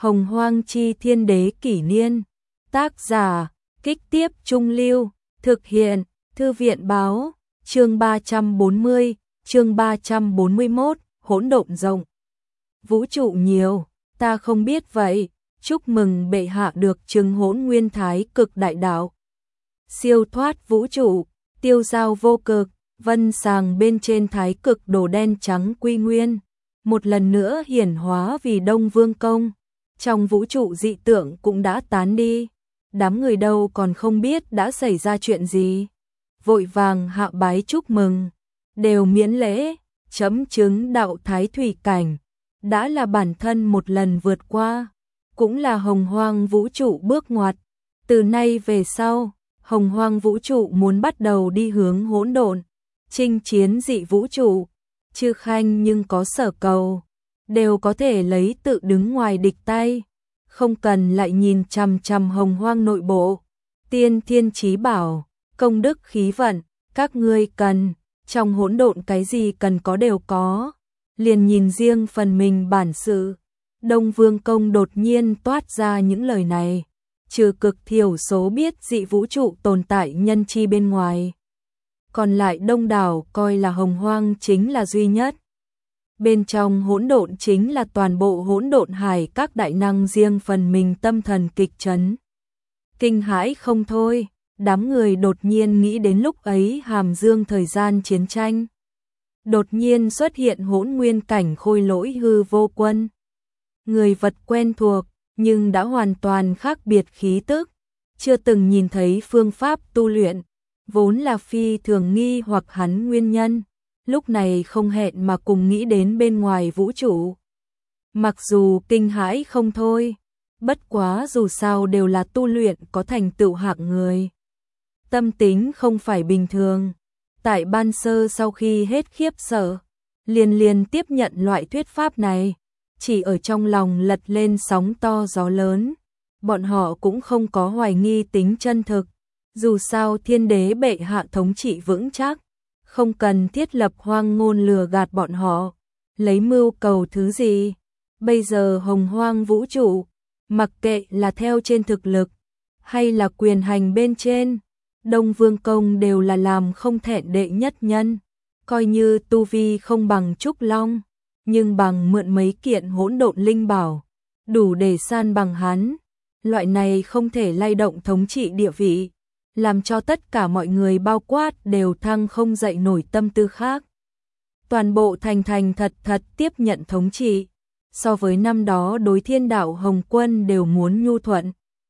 Hồng Hoang Chi Thiên Đế Kỷ Niên. Tác giả, Kích Tiếp Trung Lưu. Thực hiện, Thư viện Báo. Chương 340, chương 341, hỗn độn rộng. Vũ trụ nhiều, ta không biết vậy. Chúc mừng bệ hạ được chứng hỗn nguyên thái cực đại đạo. Siêu thoát vũ trụ, tiêu giao vô cực, vân sàng bên trên thái cực đồ đen trắng quy nguyên. Một lần nữa hiển hóa vì Đông Vương Công. Trong vũ trụ dị tượng cũng đã tán đi. Đám người đâu còn không biết đã xảy ra chuyện gì. Vội vàng hạ bái chúc mừng. Đều miễn lễ, chấm chứng đạo thái thủy cảnh. Đã là bản thân một lần vượt qua. Cũng là hồng hoang vũ trụ bước ngoặt. Từ nay về sau, hồng hoang vũ trụ muốn bắt đầu đi hướng hỗn độn. Chinh chiến dị vũ trụ. Chư khanh nhưng có sở cầu. Đều có thể lấy tự đứng ngoài địch tay. Không cần lại nhìn chằm chằm hồng hoang nội bộ. Tiên thiên chí bảo, công đức khí vận, các ngươi cần, trong hỗn độn cái gì cần có đều có. Liền nhìn riêng phần mình bản sự. Đông Vương Công đột nhiên toát ra những lời này. Trừ cực thiểu số biết dị vũ trụ tồn tại nhân chi bên ngoài. Còn lại đông đảo coi là hồng hoang chính là duy nhất. Bên trong hỗn độn chính là toàn bộ hỗn độn hải, các đại năng riêng phần mình tâm thần kịch chấn. Kinh hãi không thôi, đám người đột nhiên nghĩ đến lúc ấy hàm dương thời gian chiến tranh. Đột nhiên xuất hiện hỗn nguyên cảnh khôi lỗi hư vô quân. Người vật quen thuộc, nhưng đã hoàn toàn khác biệt khí tức. Chưa từng nhìn thấy phương pháp tu luyện, vốn là phi thường nghi hoặc hắn nguyên nhân. Lúc này không hẹn mà cùng nghĩ đến bên ngoài vũ trụ. Mặc dù kinh hãi không thôi, bất quá dù sao đều là tu luyện có thành tựu hạng người. Tâm tính không phải bình thường. Tại ban sơ sau khi hết khiếp sợ, liền tiếp nhận loại thuyết pháp này. Chỉ ở trong lòng lật lên sóng to gió lớn. Bọn họ cũng không có hoài nghi tính chân thực. Dù sao thiên đế bệ hạ thống trị vững chắc. Không cần thiết lập hoang ngôn lừa gạt bọn họ. Lấy mưu cầu thứ gì. Bây giờ hồng hoang vũ trụ, mặc kệ là theo trên thực lực, hay là quyền hành bên trên, Đông Vương Công đều là làm không thẹn đệ nhất nhân. Coi như tu vi không bằng Trúc Long, nhưng bằng mượn mấy kiện hỗn độn linh bảo, đủ để san bằng hắn. Loại này không thể lay động thống trị địa vị, làm cho tất cả mọi người bao quát đều thăng không dậy nổi tâm tư khác. Toàn bộ thành thật tiếp nhận thống trị, so với năm đó đối thiên đạo Hồng Quân đều muốn nhu thuận.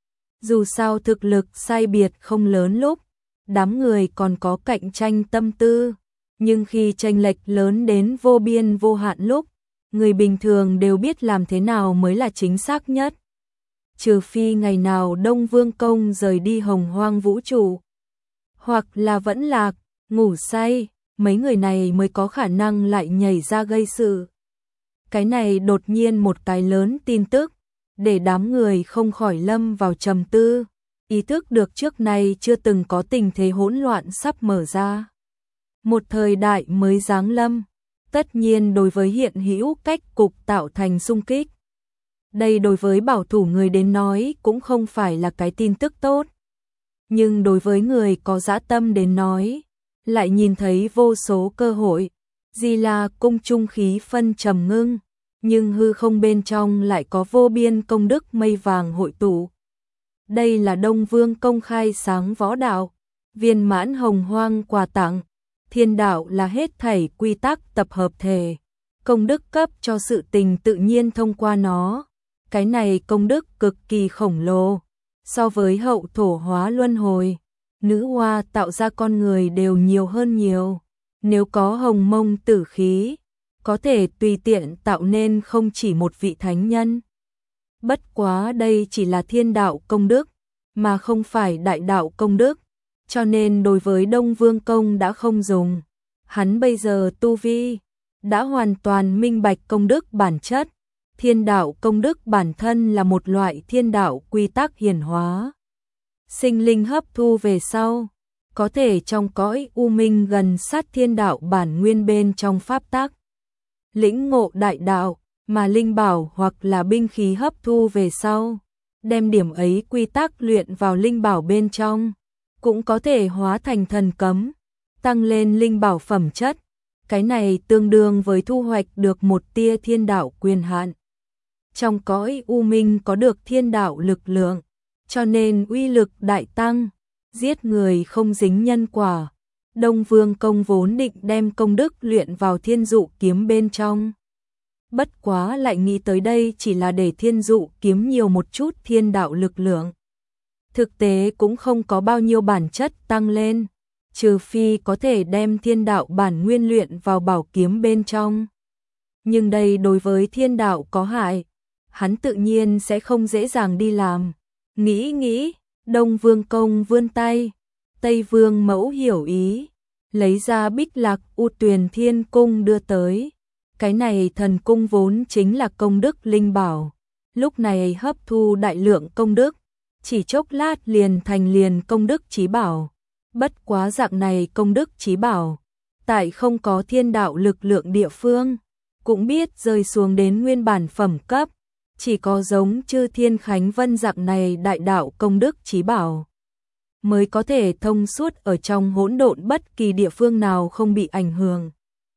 Dù sao thực lực sai biệt không lớn lúc, đám người còn có cạnh tranh tâm tư, nhưng khi chênh lệch lớn đến vô biên vô hạn lúc, người bình thường đều biết làm thế nào mới là chính xác nhất. Trừ phi ngày nào Đông Vương Công rời đi hồng hoang vũ trụ, hoặc là vẫn lạc, ngủ say, mấy người này mới có khả năng lại nhảy ra gây sự. Cái này đột nhiên một cái lớn tin tức, để đám người không khỏi lâm vào trầm tư, ý thức được trước nay chưa từng có tình thế hỗn loạn sắp mở ra. Một thời đại mới giáng lâm, tất nhiên đối với hiện hữu cách cục tạo thành xung kích. Đây đối với bảo thủ người đến nói cũng không phải là cái tin tức tốt. Nhưng đối với người có dã tâm đến nói, lại nhìn thấy vô số cơ hội. Di La cung trung khí phân trầm ngưng, nhưng hư không bên trong lại có vô biên công đức mây vàng hội tụ. Đây là Đông Vương Công khai sáng võ đạo, viên mãn hồng hoang quà tặng. Thiên đạo là hết thảy quy tắc tập hợp thể, công đức cấp cho sự tình tự nhiên thông qua nó. Cái này công đức cực kỳ khổng lồ, so với hậu thổ hóa luân hồi, nữ hoa tạo ra con người đều nhiều hơn nhiều. Nếu có hồng mông tử khí, có thể tùy tiện tạo nên không chỉ một vị thánh nhân. Bất quá đây chỉ là thiên đạo công đức, mà không phải đại đạo công đức, cho nên đối với Đông Vương Công đã không dùng. Hắn bây giờ tu vi, đã hoàn toàn minh bạch công đức bản chất. Thiên đạo công đức bản thân là một loại thiên đạo quy tắc hiển hóa. Sinh linh hấp thu về sau, có thể trong cõi u minh gần sát thiên đạo bản nguyên bên trong pháp tắc. Lĩnh ngộ đại đạo, mà linh bảo hoặc là binh khí hấp thu về sau, đem điểm ấy quy tắc luyện vào linh bảo bên trong, cũng có thể hóa thành thần cấm, tăng lên linh bảo phẩm chất. Cái này tương đương với thu hoạch được một tia thiên đạo quyền hạn. Trong cõi u minh có được thiên đạo lực lượng, cho nên uy lực đại tăng, giết người không dính nhân quả. Đông Vương Công vốn định đem công đức luyện vào thiên dụ kiếm bên trong. Bất quá lại nghĩ tới đây chỉ là để thiên dụ kiếm nhiều một chút thiên đạo lực lượng. Thực tế cũng không có bao nhiêu bản chất tăng lên, trừ phi có thể đem thiên đạo bản nguyên luyện vào bảo kiếm bên trong. Nhưng đây đối với thiên đạo có hại, hắn tự nhiên sẽ không dễ dàng đi làm. Nghĩ, Đông Vương Công vươn tay, Tây Vương Mẫu hiểu ý, lấy ra Bích Lạc U Tuyền Thiên Cung đưa tới. Cái này thần cung vốn chính là công đức linh bảo, lúc này hấp thu đại lượng công đức, chỉ chốc lát liền thành liền công đức chí bảo. Bất quá dạng này công đức chí bảo, tại không có thiên đạo lực lượng địa phương, cũng biết rơi xuống đến nguyên bản phẩm cấp, chỉ có giống Chư Thiên Khánh Vân dạng này đại đạo công đức chí bảo, mới có thể thông suốt ở trong hỗn độn bất kỳ địa phương nào không bị ảnh hưởng.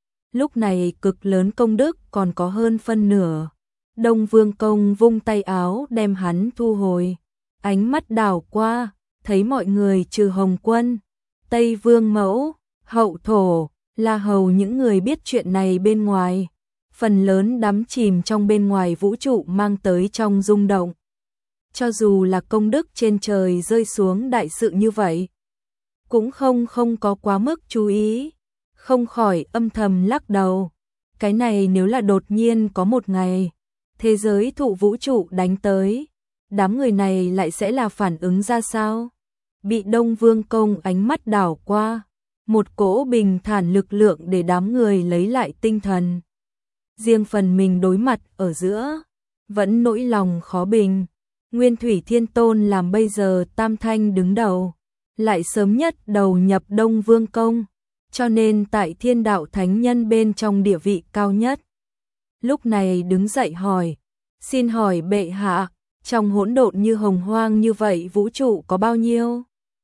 Lúc này cực lớn công đức còn có hơn phân nửa. Đông Vương Công vung tay áo đem hắn thu hồi, ánh mắt đảo qua, thấy mọi người trừ Hồng Quân, Tây Vương Mẫu, Hậu Thổ, La Hầu những người biết chuyện này bên ngoài, phần lớn đắm chìm trong bên ngoài vũ trụ mang tới trong rung động. Cho dù là công đức trên trời rơi xuống đại sự như vậy, cũng không có quá mức chú ý, không khỏi âm thầm lắc đầu. Cái này nếu là đột nhiên có một ngày, thế giới thụ vũ trụ đánh tới, đám người này lại sẽ là phản ứng ra sao? Bị Đông Vương Công ánh mắt đảo qua, một cỗ bình thản lực lượng để đám người lấy lại tinh thần. Riêng phần mình đối mặt ở giữa, vẫn nỗi lòng khó bình. Nguyên Thủy Thiên Tôn làm bây giờ Tam Thanh đứng đầu, lại sớm nhất đầu nhập Đông Vương Công, cho nên tại thiên đạo thánh nhân bên trong địa vị cao nhất. Lúc này đứng dậy hỏi, xin hỏi bệ hạ, trong hỗn độn như hồng hoang như vậy vũ trụ có bao nhiêu?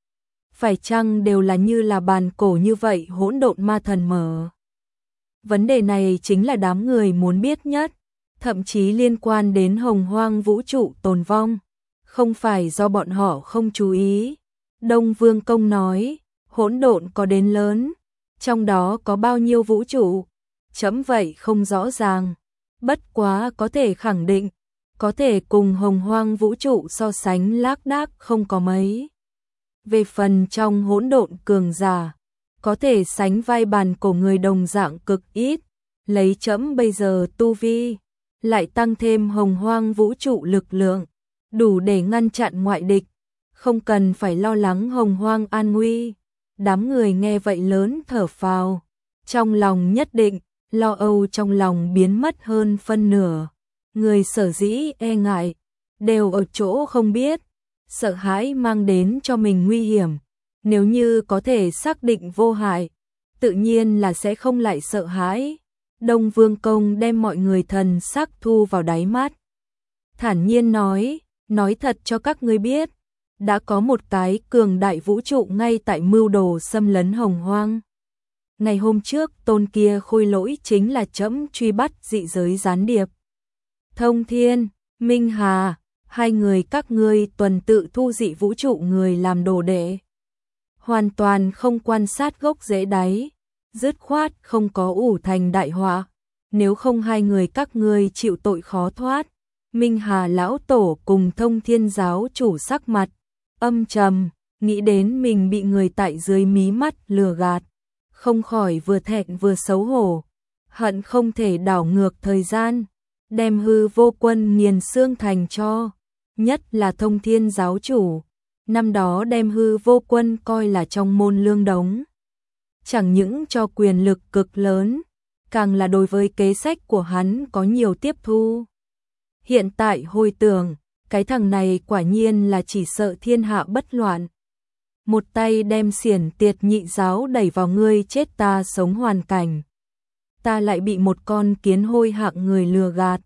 Phải chăng đều là như là bàn cổ như vậy hỗn độn ma thần mở? Vấn đề này chính là đám người muốn biết nhất, thậm chí liên quan đến hồng hoang vũ trụ tồn vong, không phải do bọn họ không chú ý. Đông Vương Công nói, hỗn độn có đến lớn, trong đó có bao nhiêu vũ trụ, chấm vậy không rõ ràng, bất quá có thể khẳng định, có thể cùng hồng hoang vũ trụ so sánh lác đác không có mấy. Về phần trong hỗn độn cường giả, có thể sánh vai bàn cổ người đồng dạng cực ít, lấy chấm bây giờ tu vi, lại tăng thêm hồng hoang vũ trụ lực lượng, đủ để ngăn chặn ngoại địch, không cần phải lo lắng hồng hoang an nguy. Đám người nghe vậy lớn thở phào, trong lòng nhất định, lo âu trong lòng biến mất hơn phân nửa. Người sở dĩ e ngại, đều ở chỗ không biết, sợ hãi mang đến cho mình nguy hiểm. Nếu như có thể xác định vô hại, tự nhiên là sẽ không lại sợ hãi. Đông Vương Công đem mọi người thần sắc thu vào đáy mắt, thản nhiên nói thật cho các ngươi biết, đã có một cái cường đại vũ trụ ngay tại mưu đồ xâm lấn hồng hoang. Ngày hôm trước tôn kia khôi lỗi chính là trẫm truy bắt dị giới gián điệp. Thông Thiên, Minh Hà, hai người các ngươi tuần tự thu dị vũ trụ người làm đồ đệ, hoàn toàn không quan sát gốc rễ đáy, dứt khoát không có ủ thành đại họa. Nếu không hai người các ngươi chịu tội khó thoát. Minh Hà lão tổ cùng Thông Thiên giáo chủ sắc mặt âm trầm, nghĩ đến mình bị người tại dưới mí mắt lừa gạt, không khỏi vừa thẹn vừa xấu hổ, hận không thể đảo ngược thời gian, đem Hư Vô Quân nghiền xương thành tro. Nhất là Thông Thiên giáo chủ, năm đó đem Hư Vô Quân coi là trong môn lương đống, chẳng những cho quyền lực cực lớn, càng là đối với kế sách của hắn có nhiều tiếp thu. Hiện tại hồi tưởng, cái thằng này quả nhiên là chỉ sợ thiên hạ bất loạn. Một tay đem Xiển Tiệt nhị giáo đẩy vào ngươi chết ta sống hoàn cảnh. Ta lại bị một con kiến hôi hạng người lừa gạt,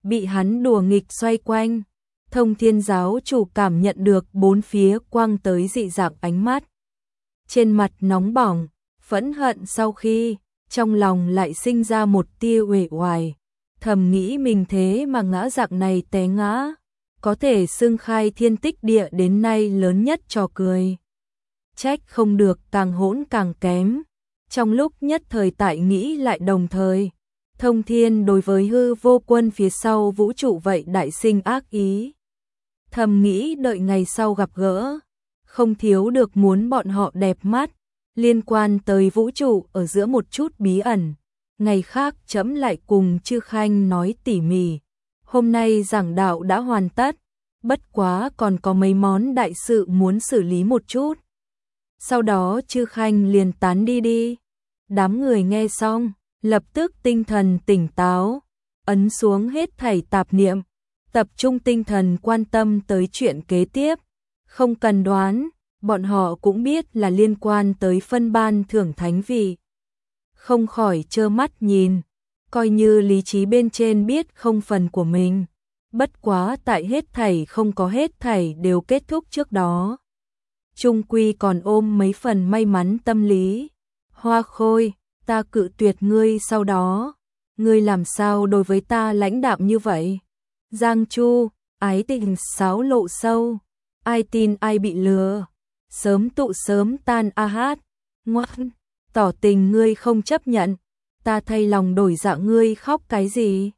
bị hắn đùa nghịch xoay quanh. Thông Thiên giáo chủ cảm nhận được bốn phía quang tới dị dạng ánh mắt. Trên mặt nóng bỏng, phẫn hận sau khi, trong lòng lại sinh ra một tia uể oải, thầm nghĩ mình thế mà ngã dạng này té ngã, có thể xưng khai thiên tích địa đến nay lớn nhất trò cười. Trách không được càng hỗn càng kém. Trong lúc nhất thời tại nghĩ lại đồng thời, Thông Thiên đối với Hư Vô Quân phía sau vũ trụ vậy đại sinh ác ý. Thầm nghĩ đợi ngày sau gặp gỡ, không thiếu được muốn bọn họ đẹp mắt, liên quan tới vũ trụ ở giữa một chút bí ẩn. Ngày khác trẫm lại cùng Chư Khanh nói tỉ mỉ. Hôm nay giảng đạo đã hoàn tất, bất quá còn có mấy món đại sự muốn xử lý một chút. Sau đó Chư Khanh liền tán đi. Đám người nghe xong, lập tức tinh thần tỉnh táo, ấn xuống hết thảy tạp niệm, tập trung tinh thần quan tâm tới chuyện kế tiếp. Không cần đoán, bọn họ cũng biết là liên quan tới phân ban thưởng thánh vị. Không khỏi trơ mắt nhìn, coi như lý trí bên trên biết không phần của mình. Bất quá tại hết thảy không có hết thảy đều kết thúc trước đó. Trung quy còn ôm mấy phần may mắn tâm lý. Hoa Khôi, ta cự tuyệt ngươi sau đó. Ngươi làm sao đối với ta lãnh đạm như vậy? Giang Chu, ái tình xáo lộ sâu. Ai tin ai bị lừa. Sớm tụ sớm tan a hát. Ngoan, tỏ tình ngươi không chấp nhận. Ta thay lòng đổi dạ ngươi khóc cái gì?